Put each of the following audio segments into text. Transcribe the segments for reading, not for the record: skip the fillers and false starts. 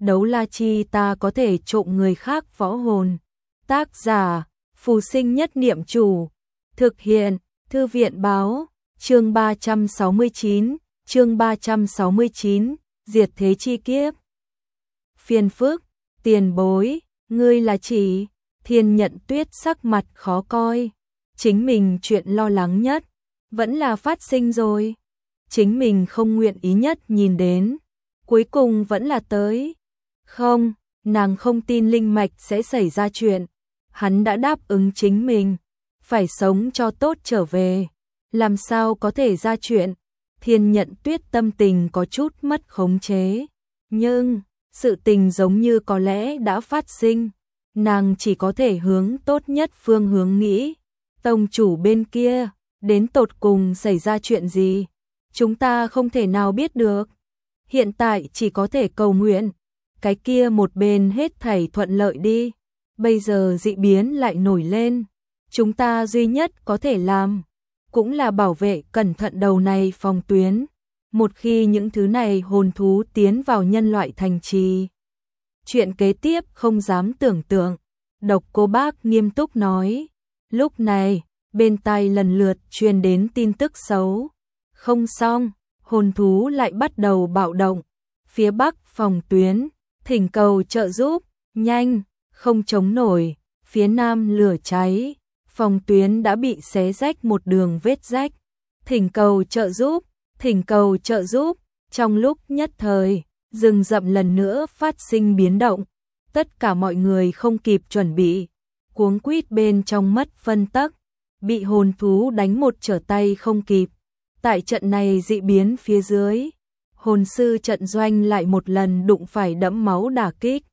Đấu la chi ta có thể trộm người khác võ hồn. Tác giả, Phù Sinh Nhất Niệm Chủ. Thực hiện, Thư viện báo, chương 369, Diệt thế chi kiếp. Phiền phức, tiền bối, ngươi là chỉ, Thiên Nhận Tuyết sắc mặt khó coi. Chính mình chuyện lo lắng nhất, vẫn là phát sinh rồi. Chính mình không nguyện ý nhất nhìn đến, cuối cùng vẫn là tới. Không, nàng không tin linh mạch sẽ xảy ra chuyện. Hắn đã đáp ứng chính mình, phải sống cho tốt trở về. Làm sao có thể ra chuyện? Thiên Nhận Tuyết tâm tình có chút mất khống chế. Nhưng, sự tình giống như có lẽ đã phát sinh. Nàng chỉ có thể hướng tốt nhất phương hướng nghĩ. Tông chủ bên kia, đến tột cùng xảy ra chuyện gì? Chúng ta không thể nào biết được. Hiện tại chỉ có thể cầu nguyện. Cái kia một bên hết thảy thuận lợi đi. Bây giờ dị biến lại nổi lên. Chúng ta duy nhất có thể làm cũng là bảo vệ cẩn thận đầu này phòng tuyến. Một khi những thứ này hồn thú tiến vào nhân loại thành trì, chuyện kế tiếp không dám tưởng tượng. Độc Cô Bác nghiêm túc nói. Lúc này, bên tai lần lượt truyền đến tin tức xấu. Không xong, hồn thú lại bắt đầu bạo động. Phía bắc phòng tuyến, thỉnh cầu trợ giúp, nhanh, không chống nổi. Phía nam lửa cháy, phòng tuyến đã bị xé rách một đường vết rách. Thỉnh cầu trợ giúp, thỉnh cầu trợ giúp. Trong lúc nhất thời, rừng rậm lần nữa phát sinh biến động. Tất cả mọi người không kịp chuẩn bị, cuống quýt bên trong mất phân tắc, bị hồn thú đánh một trở tay không kịp. Tại trận này dị biến phía dưới, hồn sư trận doanh lại một lần đụng phải đẫm máu đả kích.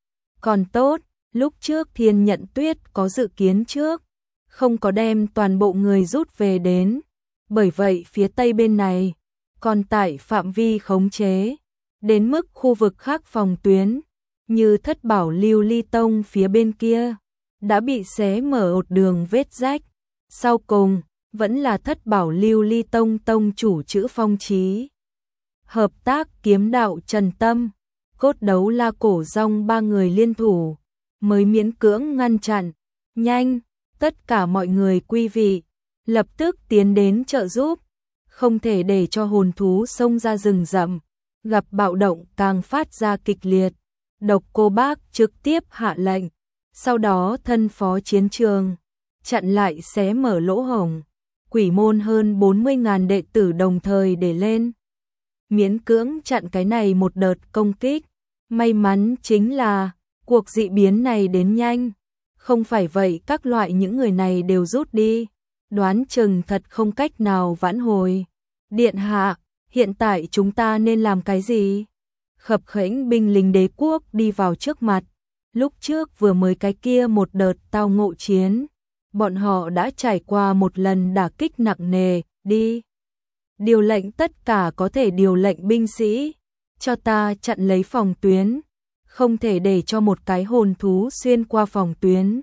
Còn tốt, lúc trước Thiên Nhận Tuyết có dự kiến trước, không có đem toàn bộ người rút về đến. Bởi vậy phía tây bên này, còn tại phạm vi khống chế, đến mức khu vực khác phòng tuyến, như Thất Bảo Lưu Ly Tông phía bên kia, đã bị xé mở một đường vết rách. Sau cùng, vẫn là Thất Bảo Lưu Ly Tông tông chủ Chữ Phong Chí. Hợp tác kiếm đạo Trần Tâm, Cốt Đấu La Cổ Rong ba người liên thủ, mới miễn cưỡng ngăn chặn. Nhanh, tất cả mọi người quy vị, lập tức tiến đến trợ giúp. Không thể để cho hồn thú xông ra rừng rậm, gặp bạo động càng phát ra kịch liệt. Độc Cô Bác trực tiếp hạ lệnh, sau đó thân phó chiến trường, chặn lại xé mở lỗ hổng. Quỷ môn hơn 40.000 đệ tử đồng thời để lên, miễn cưỡng chặn cái này một đợt công kích. May mắn chính là cuộc dị biến này đến nhanh, không phải vậy các loại những người này đều rút đi, đoán chừng thật không cách nào vãn hồi. Điện hạ, hiện tại chúng ta nên làm cái gì? Khập khễnh binh lính đế quốc đi vào trước mặt. Lúc trước vừa mới cái kia một đợt tao ngộ chiến, bọn họ đã trải qua một lần đả kích nặng nề. Đi, điều lệnh tất cả có thể điều lệnh binh sĩ, cho ta chặn lấy phòng tuyến, không thể để cho một cái hồn thú xuyên qua phòng tuyến.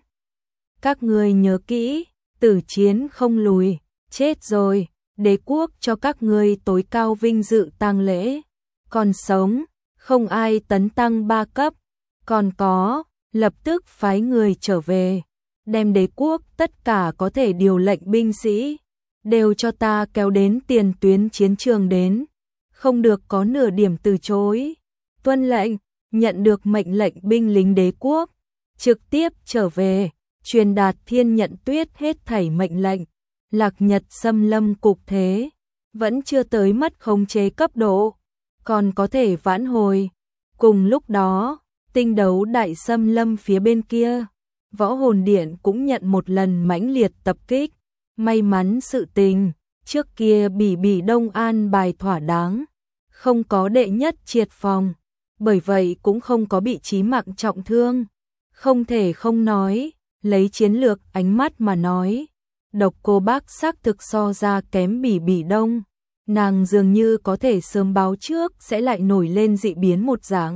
Các ngươi nhớ kỹ, tử chiến không lùi. Chết rồi, đế quốc cho các ngươi tối cao vinh dự tang lễ. Còn sống, không ai tấn tăng 3 cấp. Còn có, lập tức phái người trở về, đem đế quốc tất cả có thể điều lệnh binh sĩ, đều cho ta kéo đến tiền tuyến chiến trường đến. Không được có nửa điểm từ chối. Tuân lệnh. Nhận được mệnh lệnh binh lính đế quốc, trực tiếp trở về, truyền đạt Thiên Nhận Tuyết hết thảy mệnh lệnh. Lạc Nhật xâm lâm cục thế, vẫn chưa tới mất khống chế cấp độ, còn có thể vãn hồi. Cùng lúc đó, Tinh Đấu Đại xâm lâm phía bên kia, Võ Hồn Điện cũng nhận một lần mãnh liệt tập kích. May mắn sự tình, trước kia Bỉ Đông an bài thỏa đáng, không có đệ nhất triệt phòng, bởi vậy cũng không có bị chí mạng trọng thương. Không thể không nói, lấy chiến lược ánh mắt mà nói, Độc Cô Bác xác thực so ra kém Bỉ Đông. Nàng dường như có thể sớm báo trước sẽ lại nổi lên dị biến một dạng.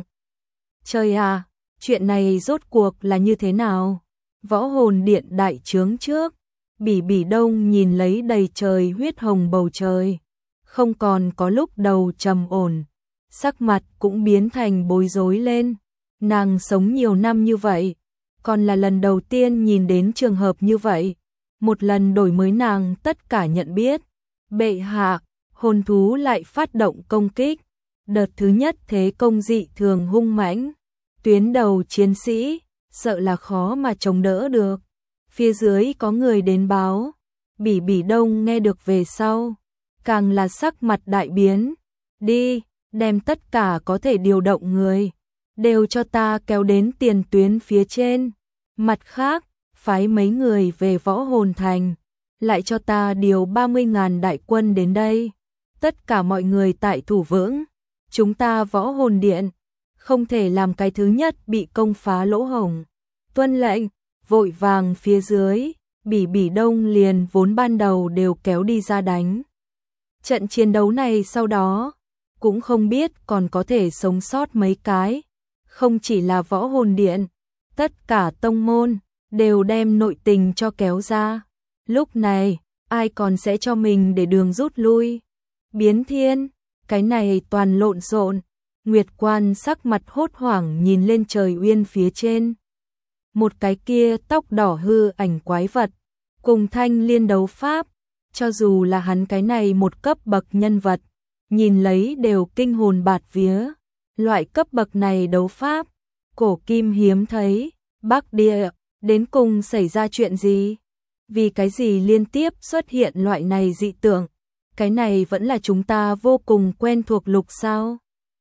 Trời à, chuyện này rốt cuộc là như thế nào? Võ Hồn Điện đại trướng trước, Bỉ Đông nhìn lấy đầy trời huyết hồng bầu trời, không còn có lúc đầu trầm ổn, sắc mặt cũng biến thành bối rối lên. Nàng sống nhiều năm như vậy, còn là lần đầu tiên nhìn đến trường hợp như vậy. Một lần đổi mới nàng tất cả nhận biết. Bệ hạ, hồn thú lại phát động công kích. Đợt thứ nhất thế công dị thường hung mãnh. Tuyến đầu chiến sĩ, sợ là khó mà chống đỡ được. Phía dưới có người đến báo. Bỉ Bỉ Đông nghe được về sau, càng là sắc mặt đại biến. Đi, đem tất cả có thể điều động người, đều cho ta kéo đến tiền tuyến phía trên. Mặt khác, phái mấy người về Võ Hồn Thành, lại cho ta điều 30.000 đại quân đến đây. Tất cả mọi người tại thủ vững, chúng ta Võ Hồn Điện, không thể làm cái thứ nhất bị công phá lỗ hổng. Tuân lệnh, vội vàng phía dưới, Bỉ Bỉ Đông liền vốn ban đầu đều kéo đi ra đánh. Trận chiến đấu này sau đó, cũng không biết còn có thể sống sót mấy cái. Không chỉ là Võ Hồn Điện, tất cả tông môn đều đem nội tình cho kéo ra. Lúc này, ai còn sẽ cho mình để đường rút lui. Biến thiên, cái này toàn lộn xộn. Nguyệt Quan sắc mặt hốt hoảng nhìn lên trời uyên phía trên. Một cái kia tóc đỏ hư ảnh quái vật, cùng Thanh Liên đấu pháp, cho dù là hắn cái này một cấp bậc nhân vật, nhìn lấy đều kinh hồn bạt vía. Loại cấp bậc này đấu pháp, cổ kim hiếm thấy. Bắc Địa, đến cùng xảy ra chuyện gì? Vì cái gì liên tiếp xuất hiện loại này dị tượng? Cái này vẫn là chúng ta vô cùng quen thuộc lục sao?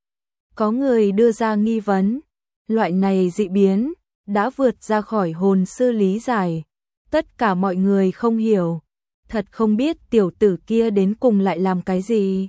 Có người đưa ra nghi vấn, loại này dị biến đã vượt ra khỏi hồn sư lý giải. Tất cả mọi người không hiểu, thật không biết tiểu tử kia đến cùng lại làm cái gì.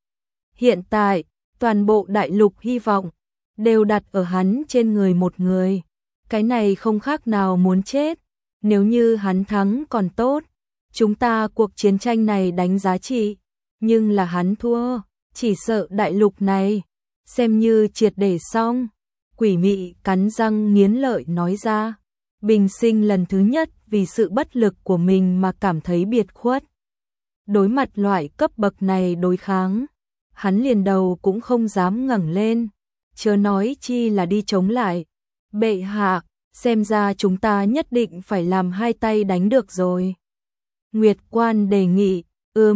Hiện tại, toàn bộ đại lục hy vọng đều đặt ở hắn trên người một người. Cái này không khác nào muốn chết. Nếu như hắn thắng còn tốt, chúng ta cuộc chiến tranh này đánh giá trị. Nhưng là hắn thua, chỉ sợ đại lục này xem như triệt để xong. Quỷ Mị cắn răng nghiến lợi nói ra. Bình sinh lần thứ nhất vì sự bất lực của mình mà cảm thấy biệt khuất. Đối mặt loại cấp bậc này đối kháng, hắn liền đầu cũng không dám ngẩng lên, chớ nói chi là đi chống lại. Bệ hạ, xem ra chúng ta nhất định phải làm hai tay đánh được rồi. Nguyệt Quan đề nghị,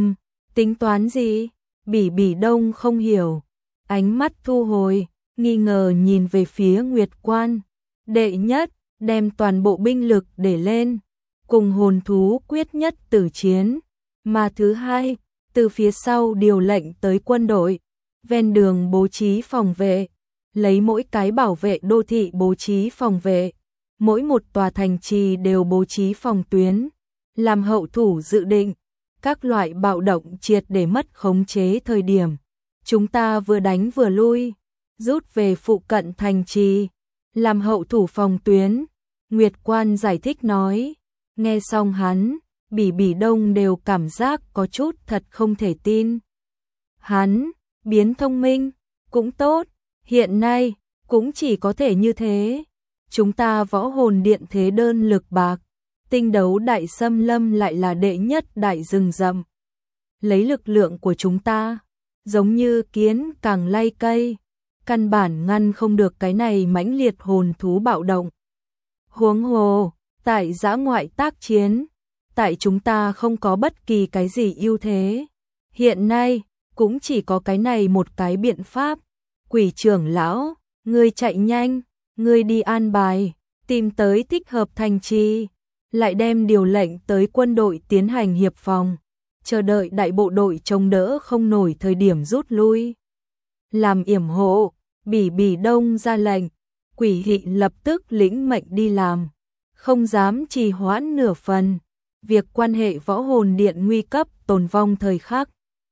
tính toán gì? Bỉ Bỉ Đông không hiểu, ánh mắt thu hồi, nghi ngờ nhìn về phía Nguyệt Quan. Đệ nhất, đem toàn bộ binh lực để lên, cùng hồn thú quyết nhất tử chiến. Mà thứ hai, từ phía sau điều lệnh tới quân đội, ven đường bố trí phòng vệ, lấy mỗi cái bảo vệ đô thị bố trí phòng vệ, mỗi một tòa thành trì đều bố trí phòng tuyến, làm hậu thủ dự định, các loại bạo động triệt để mất khống chế thời điểm. Chúng ta vừa đánh vừa lui, rút về phụ cận thành trì, làm hậu thủ phòng tuyến. Nguyệt Quan giải thích nói, nghe xong hắn, Bỉ Bỉ Đông đều cảm giác có chút thật không thể tin. Hắn, biến thông minh, cũng tốt, hiện nay, cũng chỉ có thể như thế. Chúng ta Võ Hồn Điện thế đơn lực bạc, tinh đấu đại xâm lâm lại là đệ nhất đại rừng rậm. Lấy lực lượng của chúng ta, giống như kiến càng lay cây, căn bản ngăn không được cái này mãnh liệt hồn thú bạo động. Huống hồ, tại dã ngoại tác chiến, tại chúng ta không có bất kỳ cái gì ưu thế. Hiện nay, cũng chỉ có cái này một cái biện pháp. Quỷ trưởng lão, ngươi chạy nhanh, ngươi đi an bài, tìm tới thích hợp thành trì, lại đem điều lệnh tới quân đội tiến hành hiệp phòng, chờ đợi đại bộ đội chống đỡ không nổi thời điểm rút lui. Làm yểm hộ, Bỉ Bỉ Đông ra lệnh, Quỷ Hị lập tức lĩnh mệnh đi làm, không dám trì hoãn nửa phần. Việc quan hệ Võ Hồn Điện nguy cấp tồn vong thời khắc,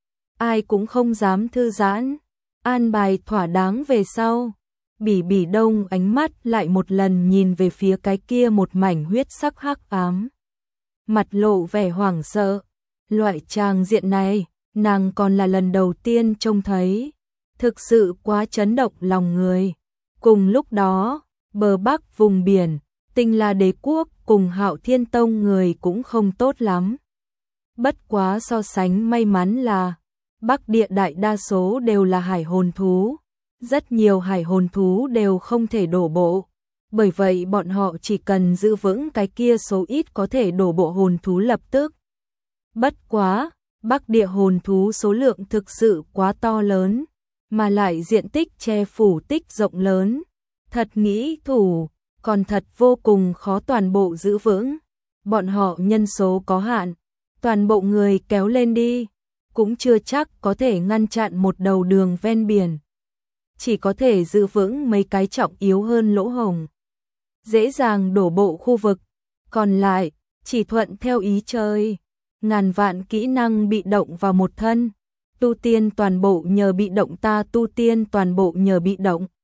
ai cũng không dám thư giãn, an bài thỏa đáng về sau. Bỉ Bỉ Đông ánh mắt lại một lần nhìn về phía cái kia một mảnh huyết sắc hắc ám, mặt lộ vẻ hoảng sợ. Loại tràng diện này, nàng còn là lần đầu tiên trông thấy, thực sự quá chấn động lòng người. Cùng lúc đó, bờ bắc vùng biển, Tinh La Đế quốc cùng Hạo Thiên Tông người cũng không tốt lắm. Bất quá so sánh may mắn là Bắc Địa đại đa số đều là hải hồn thú, Rất nhiều hải hồn thú đều không thể đổ bộ. Bởi vậy bọn họ chỉ cần giữ vững cái kia số ít có thể đổ bộ hồn thú lập tức. Bất quá, Bắc địa hồn thú số lượng thực sự quá to lớn, mà lại diện tích che phủ tích rộng lớn. Thật nghĩ thủ, còn thật vô cùng khó toàn bộ giữ vững. Bọn họ nhân số có hạn, toàn bộ người kéo lên đi, cũng chưa chắc có thể ngăn chặn một đầu đường ven biển. Chỉ có thể giữ vững mấy cái trọng yếu hơn lỗ hổng. Dễ dàng đổ bộ khu vực, còn lại, chỉ thuận theo ý chơi. Ngàn vạn kỹ năng bị động vào một thân, tu tiên toàn bộ nhờ bị động ta tu tiên toàn bộ nhờ bị động.